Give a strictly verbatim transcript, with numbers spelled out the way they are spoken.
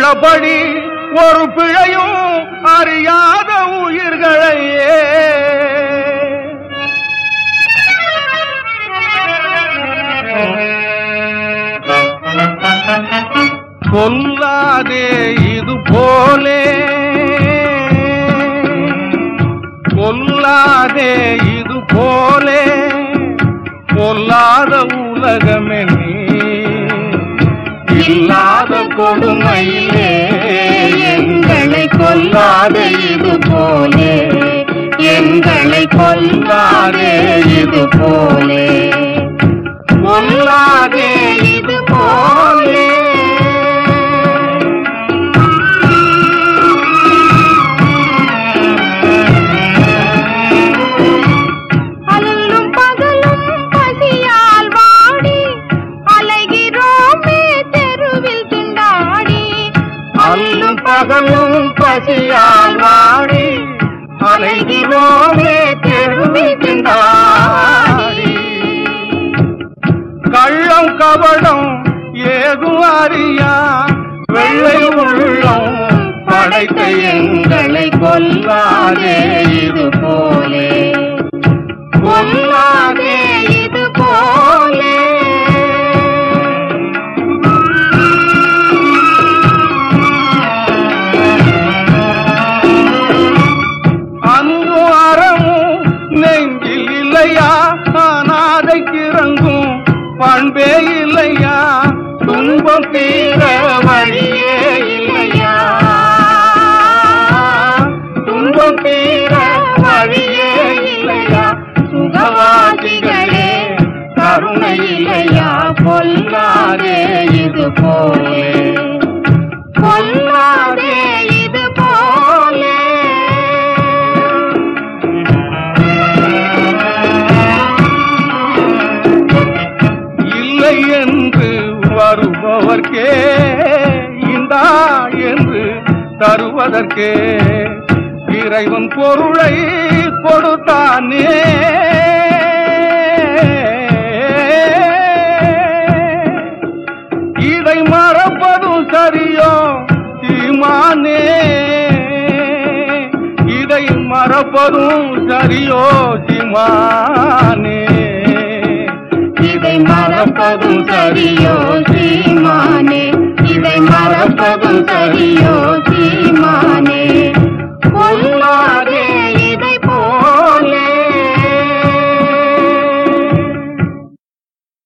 உள்ளபடி ஒரு பிழையும் அறியாத உயிர்களையே கொல்லாதே இது போலே கொல்லாதே இது போலே கொல்லாத உலகமே நீ இல்லாத கொடுமையிலே எங்களை கொல்லாதே இது போலே எங்களை கொல்லாதே இது போலே கொல்லாதே இது போலே அல்லும் பகலும் பசியால் வாடி அலைகிறோமே தெருவில் திண்டாடி அல்லும் பகலும் பசியால் வாடி அலைகிறோமே தெருவில் திண்டாடி கள்ளம் கபடம் ஏதும் அறியா வெள்ளை உள்ளம் படைத்த எங்களை கொல்லாதே இது போலே கொல்லாதே இது போலே அன்பும் அறமும் நெஞ்சில் இல்லையா அனாதைக்கு இறங்கும் பண்பே இல்லையா துன்பம் தீர வழியே இல்லையா துன்பம் தீர வழியே இல்லையா சுகவாசிகளே கருணை இல்லையா கொல்லாதே இது போலே கொல்லாதே இது போலே இல்லை என்று வருபவர்க்கே இந்தா என்று தருவதற்கே இறைவன் பொருளை கொடுத்தானே இதை மறப்பதும் சரியோ சீமானே இதை மறப்பதும் சரியோ சீமானே இதை மறப்பதும் சரியோ சீமானே இதை மறப்பதும் சரியோ சீ